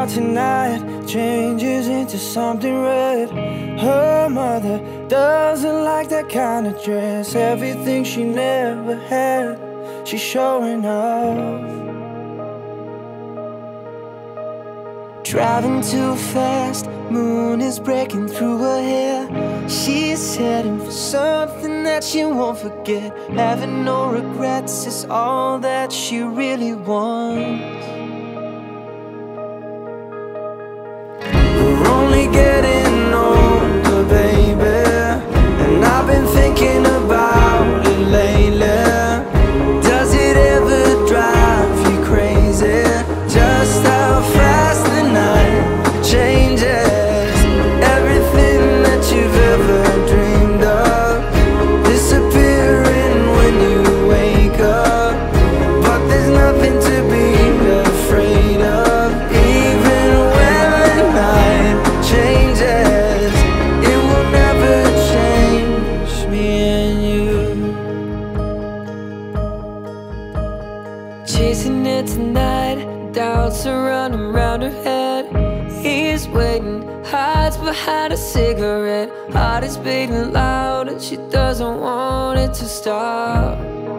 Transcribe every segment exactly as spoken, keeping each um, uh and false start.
out tonight changes into something red. Her mother doesn't like that kind of dress. Everything she never had, she's showing off. Driving too fast, moon is breaking through her hair. She's heading for something that she won't forget. Having no regrets is all that she really wants. We're only getting older, baby, and I've been thinking about it lately. Does it ever drive you crazy? Just how fast the night changes. Everything that you've ever dreamed of disappearing when you wake up. But there's nothing to be afraid of. Even when the night changes, it will never change me and you. Chasing it tonight, doubts are running round her head. He's waiting, hides behind a cigarette. Heart is beating loud and she doesn't want it to stop.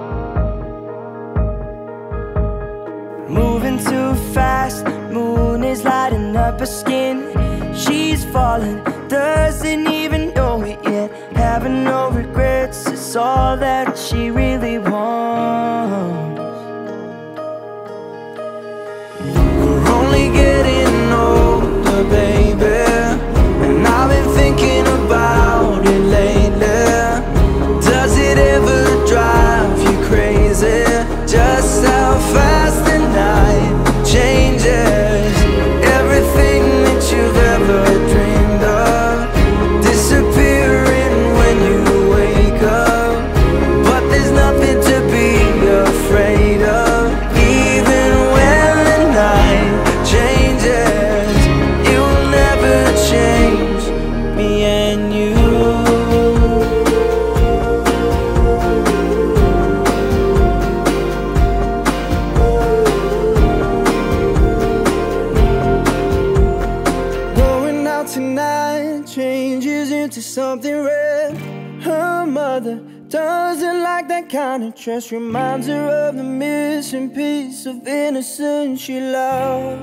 Moving too fast, moon is lighting up her skin. She's falling, doesn't even know it yet. Having no regrets is all that she really wants. We're only getting older, baby, and I've been thinking about it lately. Does it ever drive you crazy? Just how fast the night changes. Everything that you've ever dreamed of disappearing when you wake up. But there's nothing to be afraid of. Even when the night changes, it will never change me and you. Going out tonight changes into something red. Her mother doesn't like that kind of dress. Reminds her of the missing piece of innocence she lost.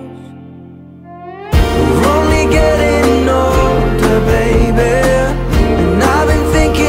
We're only getting older, baby, and I've been thinking